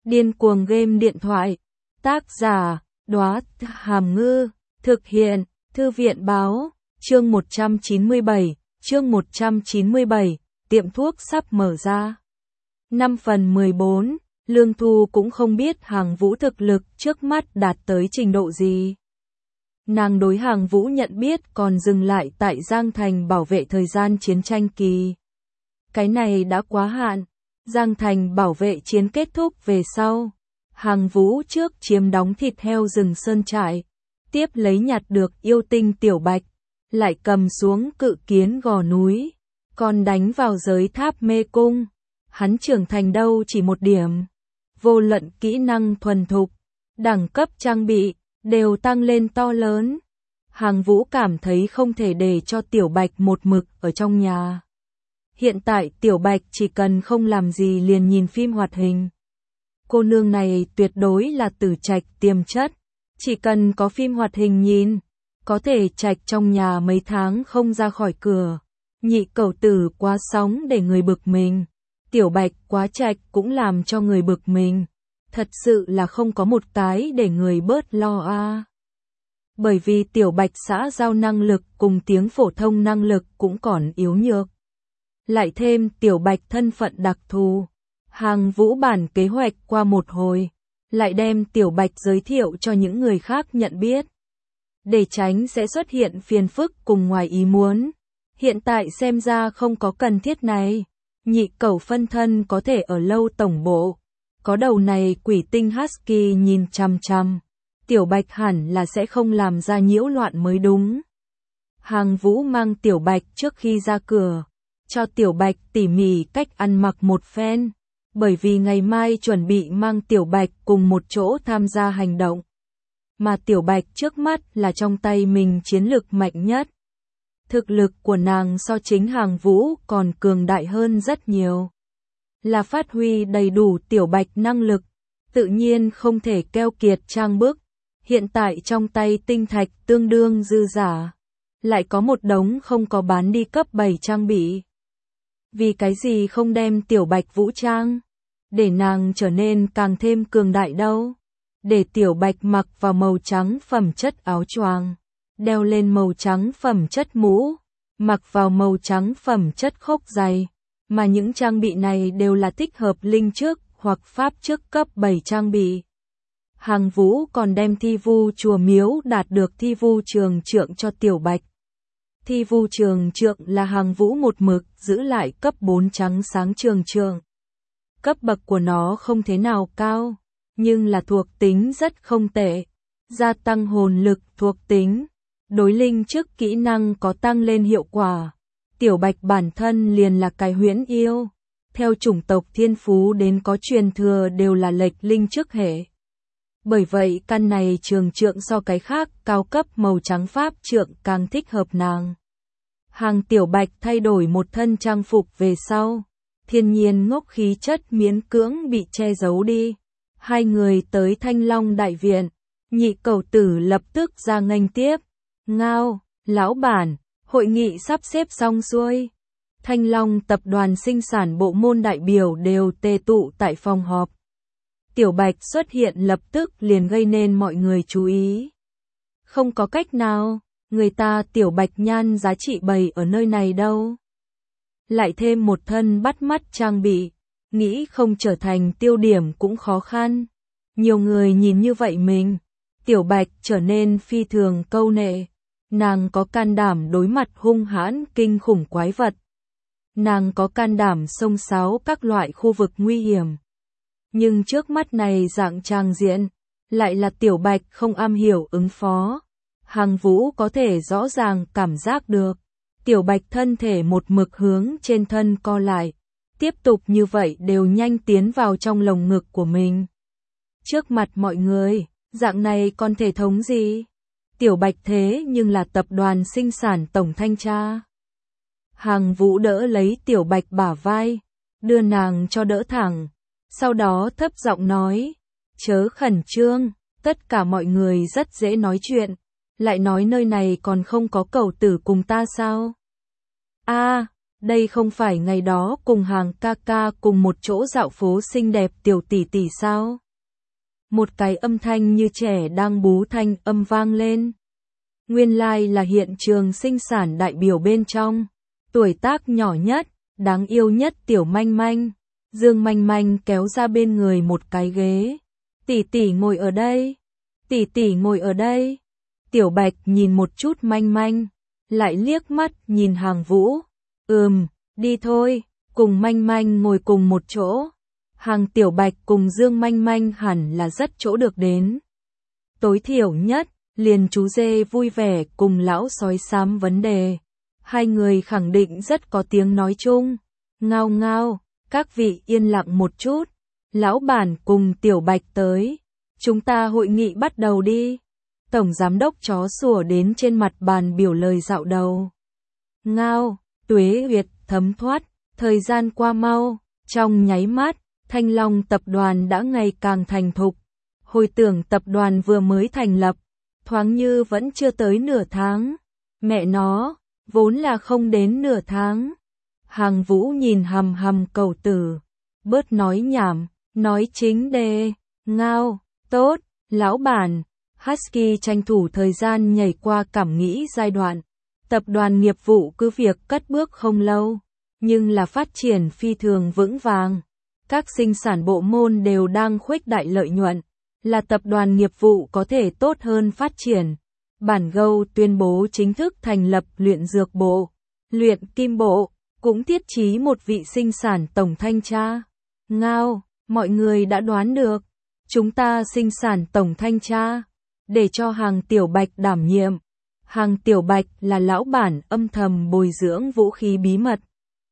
Điên cuồng game điện thoại. Tác giả, Đóa Hàm Ngư. Thực hiện, Thư viện báo. Chương 197, tiệm thuốc sắp mở ra. 5/14, Lương Thu cũng không biết Hàng Vũ thực lực trước mắt đạt tới trình độ gì. Nàng đối Hàng Vũ nhận biết còn dừng lại tại Giang Thành bảo vệ thời gian chiến tranh kỳ. Cái này đã quá hạn. Giang Thành bảo vệ chiến kết thúc về sau. Hàng Vũ trước chiếm đóng thịt heo rừng sơn trại, tiếp lấy nhặt được yêu tinh Tiểu Bạch, lại cầm xuống cự kiến gò núi, còn đánh vào giới tháp mê cung. Hắn trưởng thành đâu chỉ một điểm. Vô luận kỹ năng thuần thục, đẳng cấp trang bị, đều tăng lên to lớn. Hàng Vũ cảm thấy không thể để cho Tiểu Bạch một mực ở trong nhà. Hiện tại Tiểu Bạch chỉ cần không làm gì liền nhìn phim hoạt hình. Cô nương này tuyệt đối là tử trạch tiềm chất. Chỉ cần có phim hoạt hình nhìn, có thể trạch trong nhà mấy tháng không ra khỏi cửa. Nhị cẩu tử quá sóng để người bực mình. Tiểu Bạch quá trạch cũng làm cho người bực mình. Thật sự là không có một cái để người bớt lo a. Bởi vì Tiểu Bạch xã giao năng lực cùng tiếng phổ thông năng lực cũng còn yếu nhược. Lại thêm Tiểu Bạch thân phận đặc thù. Hàng Vũ bản kế hoạch qua một hồi, lại đem Tiểu Bạch giới thiệu cho những người khác nhận biết. Để tránh sẽ xuất hiện phiền phức cùng ngoài ý muốn. Hiện tại xem ra không có cần thiết này. Nhị cẩu phân thân có thể ở lâu tổng bộ. Có đầu này quỷ tinh Husky nhìn chằm chằm. Tiểu Bạch hẳn là sẽ không làm ra nhiễu loạn mới đúng. Hàng Vũ mang Tiểu Bạch trước khi ra cửa, cho Tiểu Bạch tỉ mỉ cách ăn mặc một phen. Bởi vì ngày mai chuẩn bị mang Tiểu Bạch cùng một chỗ tham gia hành động. Mà Tiểu Bạch trước mắt là trong tay mình chiến lực mạnh nhất. Thực lực của nàng so chính Hàng Vũ còn cường đại hơn rất nhiều. Là phát huy đầy đủ Tiểu Bạch năng lực, tự nhiên không thể keo kiệt trang bức. Hiện tại trong tay tinh thạch tương đương dư giả. Lại có một đống không có bán đi cấp 7 trang bị. Vì cái gì không đem Tiểu Bạch vũ trang? Để nàng trở nên càng thêm cường đại đâu. Để Tiểu Bạch mặc vào màu trắng phẩm chất áo choàng, đeo lên màu trắng phẩm chất mũ, mặc vào màu trắng phẩm chất khốc giày. Mà những trang bị này đều là thích hợp linh trước hoặc pháp trước cấp 7 trang bị. Hàng Vũ còn đem thi vu chùa miếu đạt được thi vu trường trượng cho Tiểu Bạch. Thi vu trường trượng là Hàng Vũ một mực giữ lại cấp 4 trắng sáng trường trượng. Cấp bậc của nó không thế nào cao, nhưng là thuộc tính rất không tệ. Gia tăng hồn lực thuộc tính, đối linh trước kỹ năng có tăng lên hiệu quả. Tiểu Bạch bản thân liền là cái huyễn yêu. Theo chủng tộc thiên phú đến có truyền thừa đều là lệch linh trước hệ. Bởi vậy căn này trường trượng so cái khác cao cấp màu trắng pháp trượng càng thích hợp nàng. Hàng Tiểu Bạch thay đổi một thân trang phục về sau. Thiên nhiên ngốc khí chất miễn cưỡng bị che giấu đi. Hai người tới Thanh Long đại viện. Nhị cẩu tử lập tức ra nghênh tiếp. Ngao, lão bản, hội nghị sắp xếp xong xuôi. Thanh Long tập đoàn sinh sản bộ môn đại biểu đều tề tụ tại phòng họp. Tiểu Bạch xuất hiện lập tức liền gây nên mọi người chú ý. Không có cách nào, người ta Tiểu Bạch nhan giá trị bày ở nơi này đâu. Lại thêm một thân bắt mắt trang bị, nghĩ không trở thành tiêu điểm cũng khó khăn. Nhiều người nhìn như vậy mình, Tiểu Bạch trở nên phi thường câu nệ. Nàng có can đảm đối mặt hung hãn kinh khủng quái vật. Nàng có can đảm xông xáo các loại khu vực nguy hiểm. Nhưng trước mắt này dạng trang diện, lại là Tiểu Bạch không am hiểu ứng phó. Hàng Vũ có thể rõ ràng cảm giác được. Tiểu Bạch thân thể một mực hướng trên thân co lại. Tiếp tục như vậy đều nhanh tiến vào trong lồng ngực của mình. Trước mặt mọi người, dạng này còn thể thống gì? Tiểu Bạch thế nhưng là tập đoàn sinh sản tổng thanh tra. Hàng Vũ đỡ lấy Tiểu Bạch bả vai, đưa nàng cho đỡ thẳng. Sau đó thấp giọng nói, chớ khẩn trương, tất cả mọi người rất dễ nói chuyện. Lại nói nơi này còn không có cẩu tử cùng ta sao? Đây không phải ngày đó cùng Hàng ca ca cùng một chỗ dạo phố xinh đẹp tiểu tỷ tỷ sao? Một cái âm thanh như trẻ đang bú thanh âm vang lên. Nguyên lai là hiện trường sinh sản đại biểu bên trong. Tuổi tác nhỏ nhất, đáng yêu nhất tiểu manh manh. Dương manh manh kéo ra bên người một cái ghế. Tỷ tỷ ngồi ở đây. Tỷ tỷ ngồi ở đây. Tiểu Bạch nhìn một chút manh manh. Lại liếc mắt nhìn Hàng Vũ. Đi thôi, cùng manh manh ngồi cùng một chỗ. Hàng Tiểu Bạch cùng Dương manh manh hẳn là rất chỗ được đến. Tối thiểu nhất, liền chú dê vui vẻ cùng lão sói xám vấn đề. Hai người khẳng định rất có tiếng nói chung. Ngao ngao, các vị yên lặng một chút. Lão bản cùng Tiểu Bạch tới. Chúng ta hội nghị bắt đầu đi. Tổng giám đốc chó sủa đến trên mặt bàn biểu lời dạo đầu. Ngao, tuế huyệt, thấm thoát, thời gian qua mau, trong nháy mắt, Thanh Long tập đoàn đã ngày càng thành thục. Hồi tưởng tập đoàn vừa mới thành lập, thoáng như vẫn chưa tới nửa tháng. Mẹ nó, vốn là không đến nửa tháng. Hàng Vũ nhìn hằm hằm Cẩu Tử, bớt nói nhảm, nói chính đề. Ngao, tốt, lão bản. Husky tranh thủ thời gian nhảy qua cảm nghĩ giai đoạn. Tập đoàn nghiệp vụ cứ việc cất bước không lâu, nhưng là phát triển phi thường vững vàng. Các sinh sản bộ môn đều đang khuếch đại lợi nhuận, là tập đoàn nghiệp vụ có thể tốt hơn phát triển. Bản Gâu tuyên bố chính thức thành lập luyện dược bộ, luyện kim bộ, cũng thiết trí một vị sinh sản tổng thanh tra. Ngao, mọi người đã đoán được, chúng ta sinh sản tổng thanh tra, để cho Hàng Tiểu Bạch đảm nhiệm. Hàng Tiểu Bạch là lão bản âm thầm bồi dưỡng vũ khí bí mật.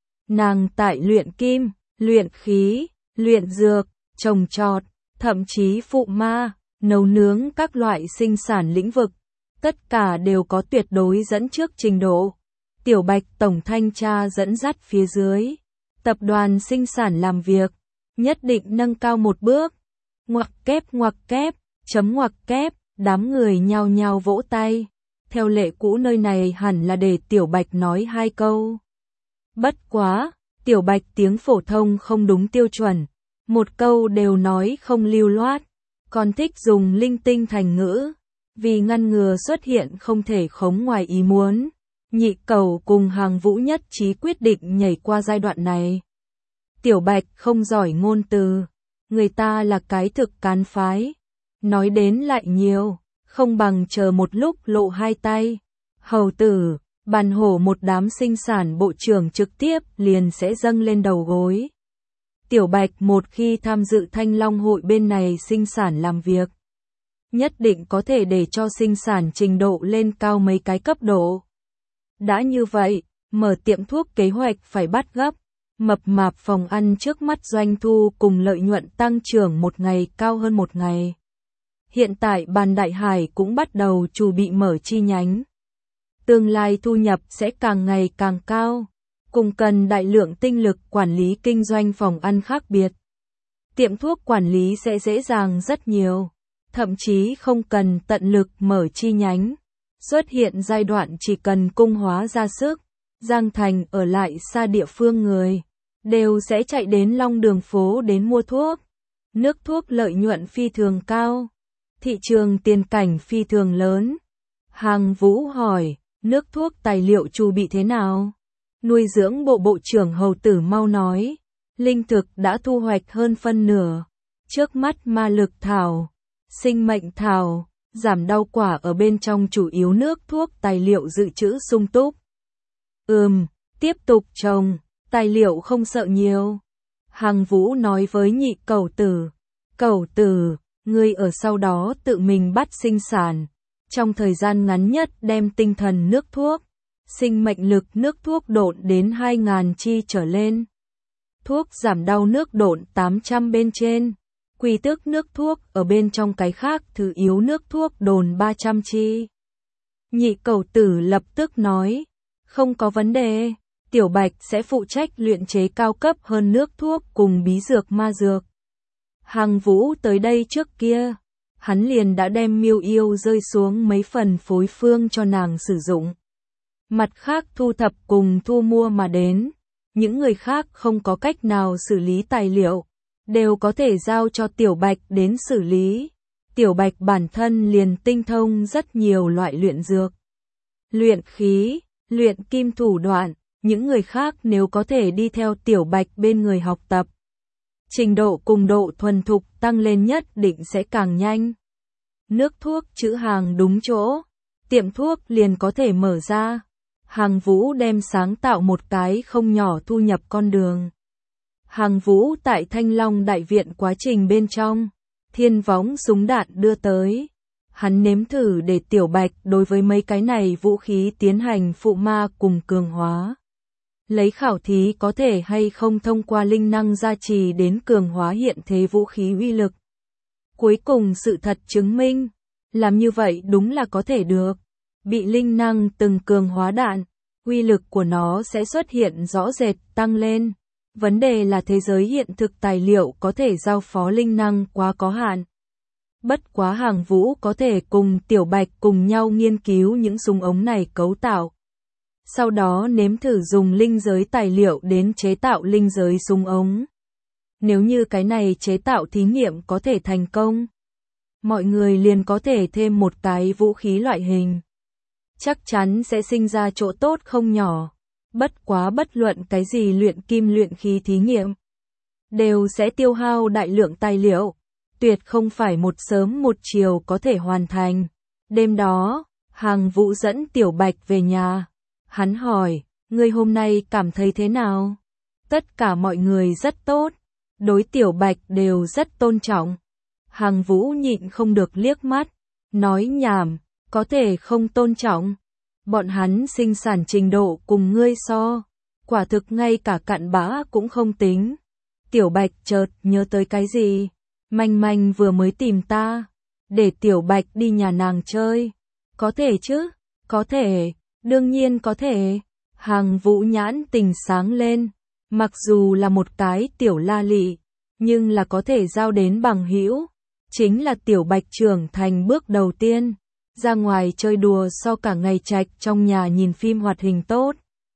Nàng tại luyện kim, luyện khí, luyện dược, trồng trọt, thậm chí phụ ma, nấu nướng các loại sinh sản lĩnh vực, tất cả đều có tuyệt đối dẫn trước trình độ. Tiểu Bạch tổng thanh tra dẫn dắt phía dưới, tập đoàn sinh sản làm việc, nhất định nâng cao một bước. Ngoặc kép, chấm ngoặc kép, đám người nhao nhao vỗ tay. Theo lệ cũ nơi này hẳn là để Tiểu Bạch nói hai câu. Bất quá, Tiểu Bạch tiếng phổ thông không đúng tiêu chuẩn, một câu đều nói không lưu loát, còn thích dùng linh tinh thành ngữ, vì ngăn ngừa xuất hiện không thể khống ngoài ý muốn. Nhị Cẩu cùng Hàng Vũ nhất trí quyết định nhảy qua giai đoạn này. Tiểu Bạch không giỏi ngôn từ, người ta là cái thực cán phái, nói đến lại nhiều, không bằng chờ một lúc lộ hai tay. Hầu tử, bàn hổ một đám sinh sản bộ trưởng trực tiếp liền sẽ dâng lên đầu gối. Tiểu Bạch một khi tham dự Thanh Long hội bên này sinh sản làm việc, nhất định có thể để cho sinh sản trình độ lên cao mấy cái cấp độ. Đã như vậy, mở tiệm thuốc kế hoạch phải bắt gấp, mập mạp phòng ăn trước mắt doanh thu cùng lợi nhuận tăng trưởng một ngày cao hơn một ngày. Hiện tại Bàn Đại Hải cũng bắt đầu chuẩn bị mở chi nhánh. Tương lai thu nhập sẽ càng ngày càng cao, cùng cần đại lượng tinh lực quản lý kinh doanh phòng ăn khác biệt. Tiệm thuốc quản lý sẽ dễ dàng rất nhiều, thậm chí không cần tận lực mở chi nhánh. Xuất hiện giai đoạn chỉ cần cung hóa ra sức, Giang Thành ở lại xa địa phương người, đều sẽ chạy đến Long Đường phố đến mua thuốc. Nước thuốc lợi nhuận phi thường cao, thị trường tiền cảnh phi thường lớn. Hàng Vũ hỏi, nước thuốc tài liệu chuẩn bị thế nào? Nuôi dưỡng bộ bộ trưởng Hầu Tử mau nói, linh thực đã thu hoạch hơn phân nửa. Trước mắt ma lực thảo, sinh mệnh thảo, giảm đau quả ở bên trong chủ yếu nước thuốc tài liệu dự trữ sung túc. Tiếp tục trồng, tài liệu không sợ nhiều. Hàng Vũ nói với Nhị Cẩu Tử, Cẩu Tử, ngươi ở sau đó tự mình bắt sinh sản, trong thời gian ngắn nhất đem tinh thần nước thuốc, sinh mệnh lực nước thuốc độn đến 2.000 chi trở lên. Thuốc giảm đau nước độn 800 bên trên, quy tước nước thuốc ở bên trong cái khác thứ yếu nước thuốc đồn 300 chi. Nhị Cẩu Tử lập tức nói, không có vấn đề, Tiểu Bạch sẽ phụ trách luyện chế cao cấp hơn nước thuốc cùng bí dược ma dược. Hàng Vũ tới đây trước kia, hắn liền đã đem Miêu Yêu rơi xuống mấy phần phối phương cho nàng sử dụng. Mặt khác thu thập cùng thu mua mà đến, những người khác không có cách nào xử lý tài liệu, đều có thể giao cho Tiểu Bạch đến xử lý. Tiểu Bạch bản thân liền tinh thông rất nhiều loại luyện dược, luyện khí, luyện kim thủ đoạn, những người khác nếu có thể đi theo Tiểu Bạch bên người học tập, trình độ cùng độ thuần thục tăng lên nhất định sẽ càng nhanh. Nước thuốc trữ hàng đúng chỗ, tiệm thuốc liền có thể mở ra. Hàng Vũ đem sáng tạo một cái không nhỏ thu nhập con đường. Hàng Vũ tại Thanh Long Đại Viện quá trình bên trong, thiên võng súng đạn đưa tới. Hắn nếm thử để Tiểu Bạch đối với mấy cái này vũ khí tiến hành phụ ma cùng cường hóa. Lấy khảo thí có thể hay không thông qua linh năng gia trì đến cường hóa hiện thế vũ khí uy lực. Cuối cùng sự thật chứng minh, làm như vậy đúng là có thể được. Bị linh năng từng cường hóa đạn, uy lực của nó sẽ xuất hiện rõ rệt tăng lên. Vấn đề là thế giới hiện thực tài liệu có thể giao phó linh năng quá có hạn. Bất quá Hàng Vũ có thể cùng Tiểu Bạch cùng nhau nghiên cứu những súng ống này cấu tạo. Sau đó nếm thử dùng linh giới tài liệu đến chế tạo linh giới súng ống. Nếu như cái này chế tạo thí nghiệm có thể thành công, mọi người liền có thể thêm một cái vũ khí loại hình. Chắc chắn sẽ sinh ra chỗ tốt không nhỏ. Bất quá bất luận cái gì luyện kim luyện khí thí nghiệm, đều sẽ tiêu hao đại lượng tài liệu, tuyệt không phải một sớm một chiều có thể hoàn thành. Đêm đó, Hàng Vũ dẫn Tiểu Bạch về nhà. Hắn hỏi, ngươi hôm nay cảm thấy thế nào? Tất cả mọi người rất tốt, đối Tiểu Bạch đều rất tôn trọng. Hàng Vũ nhịn không được liếc mắt, nói nhảm, có thể không tôn trọng. Bọn hắn sinh sản trình độ cùng ngươi so, quả thực ngay cả cặn bã cũng không tính. Tiểu Bạch chợt nhớ tới cái gì? Manh Manh vừa mới tìm ta, để Tiểu Bạch đi nhà nàng chơi. Có thể chứ? Có thể, đương nhiên có thể. Hàng Vũ nhãn tình sáng lên, mặc dù là một cái tiểu la lị, nhưng là có thể giao đến bằng hữu. Chính là Tiểu Bạch trưởng thành bước đầu tiên. Ra ngoài chơi đùa so cả ngày trạch trong nhà nhìn phim hoạt hình tốt.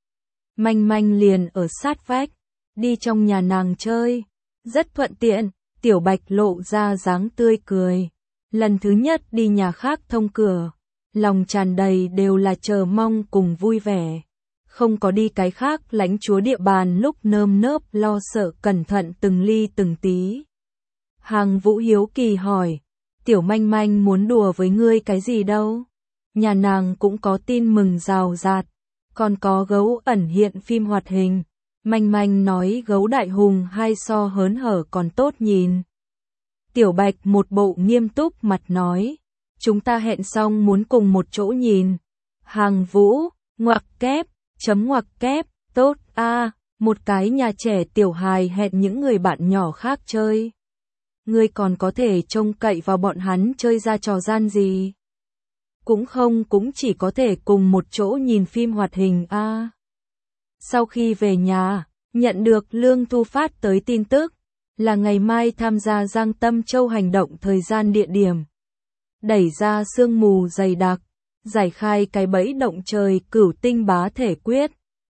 Manh Manh liền ở sát vách, đi trong nhà nàng chơi, rất thuận tiện. Tiểu Bạch lộ ra dáng tươi cười. Lần thứ nhất đi nhà khác thông cửa, lòng tràn đầy đều là chờ mong cùng vui vẻ. Không có đi cái khác lãnh chúa địa bàn lúc nơm nớp lo sợ cẩn thận từng ly từng tí. Hàng Vũ hiếu kỳ hỏi, Tiểu Manh Manh muốn đùa với ngươi cái gì đâu? Nhà nàng cũng có tin mừng rào rạt, còn có gấu ẩn hiện phim hoạt hình. Manh Manh nói gấu đại hùng hai so hớn hở còn tốt nhìn. Tiểu Bạch một bộ nghiêm túc mặt nói, chúng ta hẹn xong muốn cùng một chỗ nhìn. Hàng Vũ, ngoặc kép, chấm ngoặc kép, tốt a, một cái nhà trẻ tiểu hài hẹn những người bạn nhỏ khác chơi. Ngươi còn có thể trông cậy vào bọn hắn chơi ra trò gian gì? Cũng không, cũng chỉ có thể cùng một chỗ nhìn phim hoạt hình a. Sau khi về nhà, nhận được Lương Thu phát tới tin tức, là ngày mai tham gia Giang Tâm Châu hành động thời gian địa điểm. Đẩy ra sương mù dày đặc, giải khai cái bẫy động trời cửu tinh bá thể quyết.